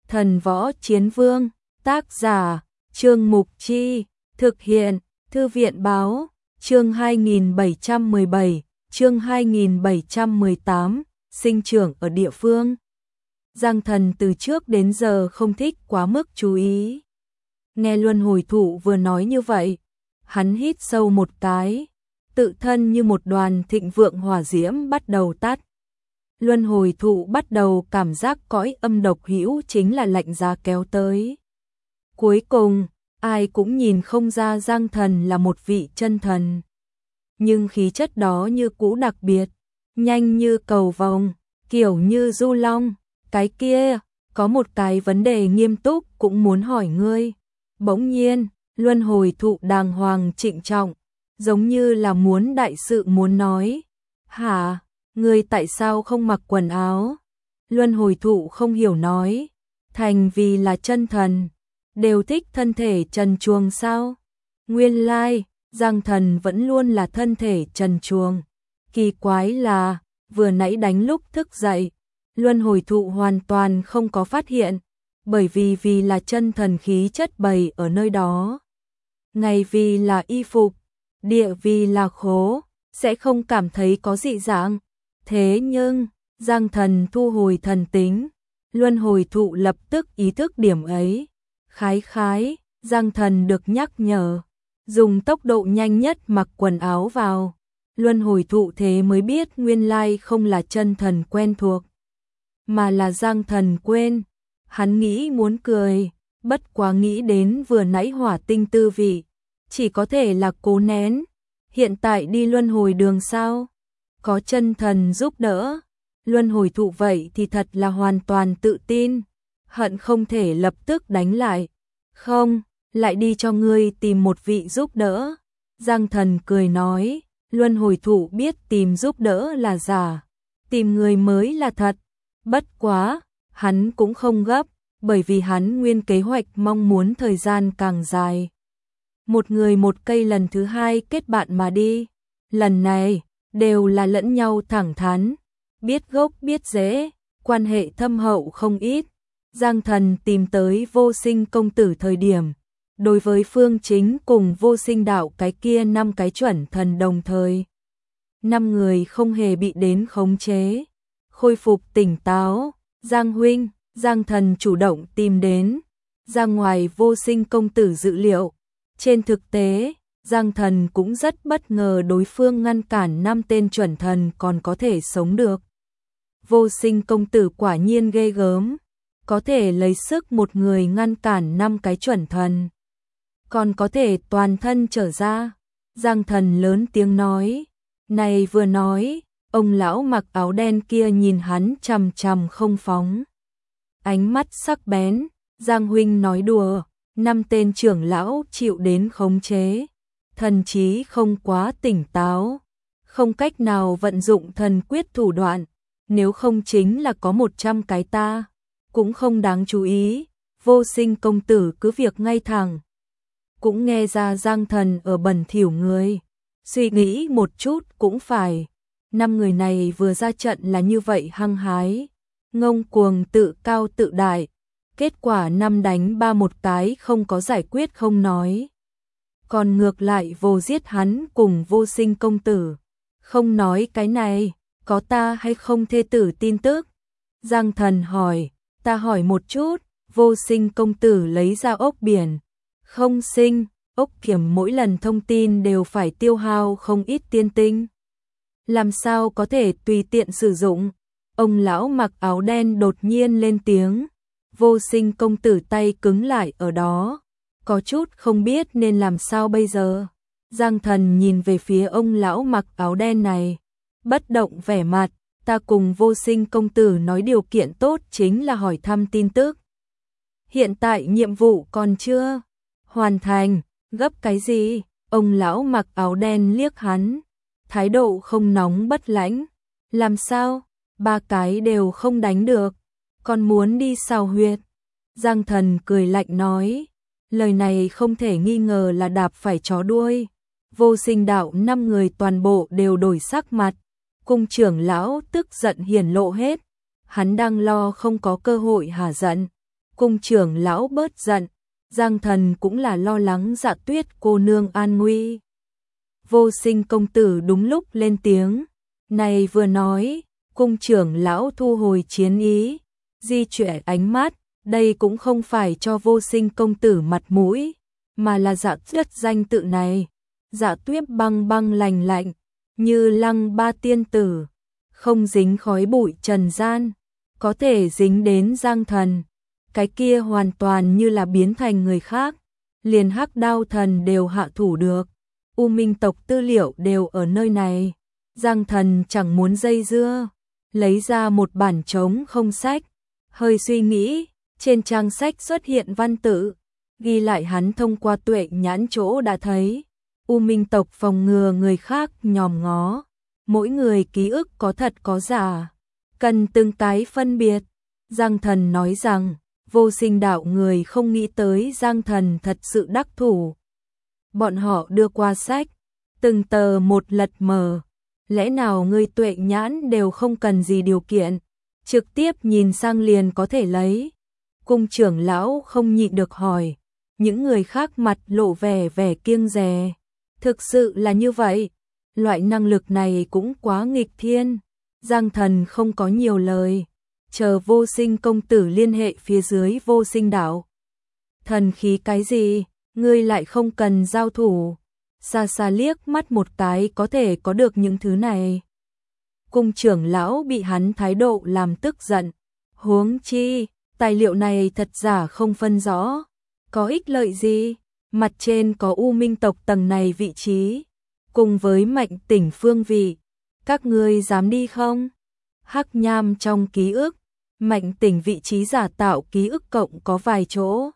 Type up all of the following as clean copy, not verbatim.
Thần Võ Chiến Vương, tác giả, Trương Mục Chi, thực hiện, Thư viện Báo, chương 2717, chương 2718, sinh trưởng ở địa phương. Giang Thần từ trước đến giờ không thích quá mức chú ý. Nghe Luân Hồi Thụ vừa nói như vậy, hắn hít sâu một cái, tự thân như một đoàn thịnh vượng hỏa diễm bắt đầu tắt. Luân Hồi Thụ bắt đầu cảm giác cõi âm độc hữu chính là lạnh giá kéo tới. Cuối cùng, ai cũng nhìn không ra Giang Thần là một vị chân thần. Nhưng khí chất đó như cũ đặc biệt, nhanh như cầu vồng, kiểu như du long. Cái kia, có một cái vấn đề nghiêm túc cũng muốn hỏi ngươi. Bỗng nhiên, Luân Hồi Thụ đàng hoàng trịnh trọng, giống như là muốn đại sự muốn nói. Hả, ngươi tại sao không mặc quần áo? Luân Hồi Thụ không hiểu nói. Thành vì là chân thần, đều thích thân thể trần truồng sao? Nguyên lai, Giang Thần vẫn luôn là thân thể trần truồng. Kỳ quái là, vừa nãy đánh lúc thức dậy, Luân Hồi Thụ hoàn toàn không có phát hiện, bởi vì là chân thần khí chất bày ở nơi đó. Ngày vì là y phục, địa vì là khố, sẽ không cảm thấy có dị dạng. Thế nhưng, Giang Thần thu hồi thần tính, Luân Hồi Thụ lập tức ý thức điểm ấy. Khái, Giang Thần được nhắc nhở, dùng tốc độ nhanh nhất mặc quần áo vào. Luân Hồi Thụ thế mới biết nguyên lai không là chân thần quen thuộc, mà là Giang Thần quên. Hắn nghĩ muốn cười, bất quá nghĩ đến vừa nãy hỏa tinh tư vị, chỉ có thể là cố nén. Hiện tại đi luân hồi đường sao? Có chân thần giúp đỡ. Luân Hồi Thụ vậy thì thật là hoàn toàn tự tin, hận không thể lập tức đánh lại. Không, lại đi cho ngươi tìm một vị giúp đỡ. Giang Thần cười nói, Luân Hồi Thụ biết tìm giúp đỡ là giả, tìm người mới là thật. Bất quá, hắn cũng không gấp, bởi vì hắn nguyên kế hoạch mong muốn thời gian càng dài. Một người một cây lần thứ hai kết bạn mà đi. Lần này, đều là lẫn nhau thẳng thắn, biết gốc biết rễ, quan hệ thâm hậu không ít. Giang Thần tìm tới Vô Sinh công tử thời điểm, đối với Phương Chính cùng Vô Sinh đạo cái kia 5 cái chuẩn thần đồng thời. 5 người không hề bị đến khống chế, khôi phục tỉnh táo. Giang huynh, Giang Thần chủ động tìm đến, ra ngoài Vô Sinh công tử dự liệu. Trên thực tế, Giang Thần cũng rất bất ngờ đối phương ngăn cản 5 tên chuẩn thần còn có thể sống được. Vô Sinh công tử quả nhiên ghê gớm, có thể lấy sức một người ngăn cản 5 cái chuẩn thần, còn có thể toàn thân trở ra. Giang Thần lớn tiếng nói. Này vừa nói, ông lão mặc áo đen kia nhìn hắn chằm chằm không phóng. Ánh mắt sắc bén. Giang huynh nói đùa, 5 tên trưởng lão chịu đến khống chế, thần trí không quá tỉnh táo, không cách nào vận dụng thần quyết thủ đoạn, nếu không chính là có 100 cái ta, cũng không đáng chú ý. Vô Sinh công tử cứ việc ngay thẳng, cũng nghe ra Giang Thần ở bẩn thỉu người, suy nghĩ một chút cũng phải. 5 người này vừa ra trận là như vậy hăng hái, ngông cuồng tự cao tự đại, kết quả 5 đánh 3 một cái không có giải quyết không nói, còn ngược lại vô giết hắn cùng Vô Sinh công tử. Không nói cái này, có ta hay không thê tử tin tức? Giang Thần hỏi. Ta hỏi một chút. Vô Sinh công tử lấy ra ốc biển. Không sinh, ốc kiểm mỗi lần thông tin đều phải tiêu hao không ít tiên tinh, làm sao có thể tùy tiện sử dụng? Ông lão mặc áo đen đột nhiên lên tiếng. Vô Sinh công tử tay cứng lại ở đó, có chút không biết nên làm sao bây giờ. Giang Thần nhìn về phía ông lão mặc áo đen này, bất động vẻ mặt. Ta cùng Vô Sinh công tử nói điều kiện tốt chính là hỏi thăm tin tức. Hiện tại nhiệm vụ còn chưa hoàn thành, gấp cái gì? Ông lão mặc áo đen liếc hắn, thái độ không nóng bất lãnh. Làm sao? 3 cái đều không đánh được, còn muốn đi sao huyệt? Giang Thần cười lạnh nói. Lời này không thể nghi ngờ là đạp phải chó đuôi. Vô Sinh đạo 5 người toàn bộ đều đổi sắc mặt. Cung trưởng lão tức giận hiển lộ hết, hắn đang lo không có cơ hội hả giận, Cung trưởng lão bớt giận, Giang Thần cũng là lo lắng Dạ Tuyết cô nương an nguy. Vô Sinh công tử đúng lúc lên tiếng, này vừa nói, cung trưởng lão thu hồi chiến ý, di chuyển ánh mắt, đây cũng không phải cho Vô Sinh công tử mặt mũi, mà là Dạ Tuyết danh tự này. Dạ Tuyết băng băng lành lạnh, như lăng ba tiên tử, không dính khói bụi trần gian, có thể dính đến Giang Thần. Cái kia hoàn toàn như là biến thành người khác, liền Hắc Đao thần đều hạ thủ được. U Minh tộc tư liệu đều ở nơi này. Giang Thần chẳng muốn dây dưa, lấy ra một bản trống không sách, hơi suy nghĩ, trên trang sách xuất hiện văn tự, ghi lại hắn thông qua tuệ nhãn chỗ đã thấy. U Minh tộc phòng ngừa người khác nhòm ngó, mỗi người ký ức có thật có giả, cần từng cái phân biệt. Giang Thần nói rằng, Vô Sinh đạo người không nghĩ tới Giang Thần thật sự đắc thủ. Bọn họ đưa qua sách, từng tờ một lật mở, lẽ nào người tuệ nhãn đều không cần gì điều kiện, trực tiếp nhìn sang liền có thể lấy. Cung trưởng lão không nhịn được hỏi, những người khác mặt lộ vẻ kiêng dè. Thực sự là như vậy, loại năng lực này cũng quá nghịch thiên. Giang Thần không có nhiều lời, chờ Vô Sinh công tử liên hệ phía dưới Vô Sinh đạo. Thần khí cái gì, ngươi lại không cần giao thủ, xa xa liếc mắt một cái có thể có được những thứ này. Cung trưởng lão bị hắn thái độ làm tức giận, huống chi, tài liệu này thật giả không phân rõ, có ích lợi gì, mặt trên có U Minh tộc tầng này vị trí, cùng với Mạnh Tỉnh phương vị, các ngươi dám đi không? Hắc Nham trong ký ức, Mạnh Tỉnh vị trí giả tạo ký ức cộng có vài chỗ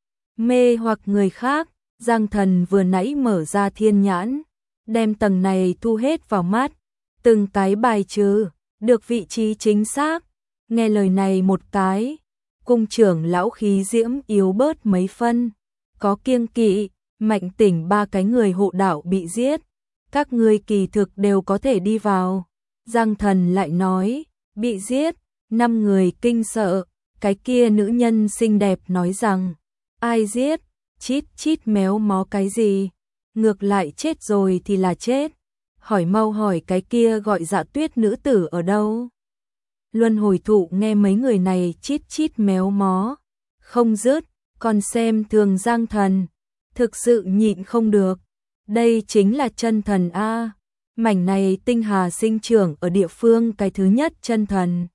mê hoặc người khác. Giang Thần vừa nãy mở ra thiên nhãn, đem tầng này thu hết vào mắt, từng cái bài trừ, được vị trí chính xác. Nghe lời này một cái, cung trưởng lão khí diễm yếu bớt mấy phân, có kiêng kỵ. Mạnh Tỉnh ba cái người hộ đạo bị giết, các ngươi kỳ thực đều có thể đi vào. Giang Thần lại nói, bị giết, 5 người kinh sợ, cái kia nữ nhân xinh đẹp nói rằng, ai giết, chít chít méo mó cái gì, ngược lại chết rồi thì là chết, hỏi mau hỏi cái kia gọi Dạ Tuyết nữ tử ở đâu. Luân Hồi Thụ nghe mấy người này chít chít méo mó, không dứt, còn xem thường Giang Thần, thực sự nhịn không được, đây chính là chân thần a. Mảnh này tinh hà sinh trưởng ở địa phương cái thứ nhất chân thần.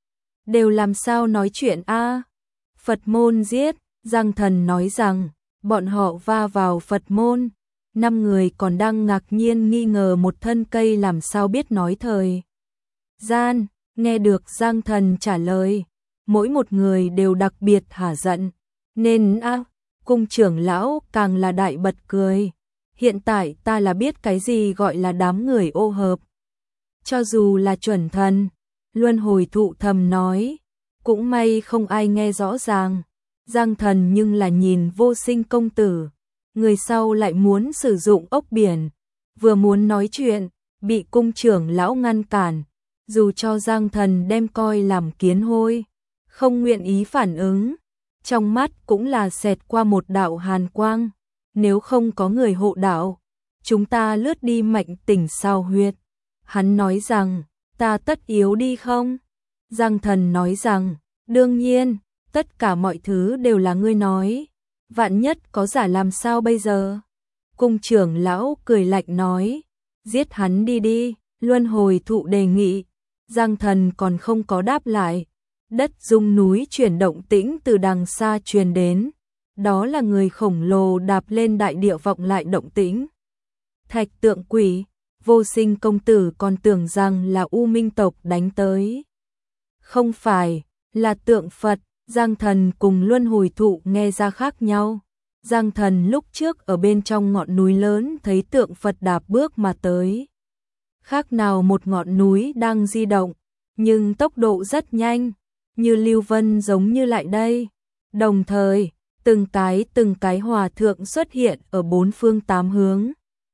Đều làm sao nói chuyện a? Phật môn giết, Giang Thần nói rằng, bọn họ va vào Phật môn. 5 người còn đang ngạc nhiên nghi ngờ một thân cây làm sao biết nói thời gian, nghe được Giang Thần trả lời, mỗi một người đều đặc biệt hả giận, nên cung trưởng lão càng là đại bật cười. Hiện tại ta là biết cái gì gọi là đám người ô hợp. Cho dù là chuẩn thần, Luân Hồi Thụ thầm nói, cũng may không ai nghe rõ ràng. Giang Thần nhưng là nhìn Vô Sinh công tử, người sau lại muốn sử dụng ốc biển, vừa muốn nói chuyện, bị cung trưởng lão ngăn cản, dù cho Giang Thần đem coi làm kiến hôi, không nguyện ý phản ứng, trong mắt cũng là xẹt qua một đạo hàn quang, nếu không có người hộ đạo, chúng ta lướt đi Mạnh Tỉnh sao huyệt. Hắn nói rằng, ta tất yếu đi không? Giang Thần nói rằng, đương nhiên, tất cả mọi thứ đều là ngươi nói, vạn nhất có giả làm sao bây giờ? Cung trưởng lão cười lạnh nói, giết hắn đi đi. Luân Hồi Thụ đề nghị. Giang Thần còn không có đáp lại, đất rung núi chuyển động tĩnh từ đằng xa truyền đến, đó là người khổng lồ đạp lên đại địa vọng lại động tĩnh. Thạch tượng quỷ, Vô Sinh công tử còn tưởng rằng là U Minh tộc đánh tới. Không phải, là tượng Phật. Giang Thần cùng Luân Hồi Thụ nghe ra khác nhau. Giang Thần lúc trước ở bên trong ngọn núi lớn thấy tượng Phật đạp bước mà tới. Khác nào một ngọn núi đang di động, nhưng tốc độ rất nhanh, như lưu vân giống như lại đây. Đồng thời, từng cái hòa thượng xuất hiện ở 4 phương 8 hướng.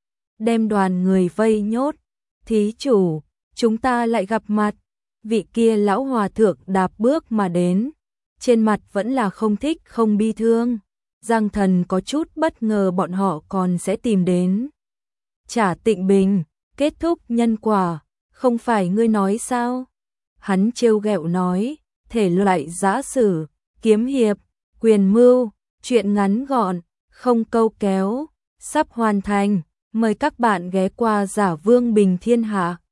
Đem đoàn người vây nhốt, thí chủ, chúng ta lại gặp mặt. Vị kia lão hòa thượng đạp bước mà đến, trên mặt vẫn là không thích không bi thương. Giang Thần có chút bất ngờ bọn họ còn sẽ tìm đến trả Tịnh Bình, kết thúc nhân quả, không phải ngươi nói sao? Hắn trêu ghẹo nói, thể loại giã sử, kiếm hiệp, quyền mưu, chuyện ngắn gọn, không câu kéo, sắp hoàn thành, mời các bạn ghé qua Giả Vương Bình Thiên Hạ.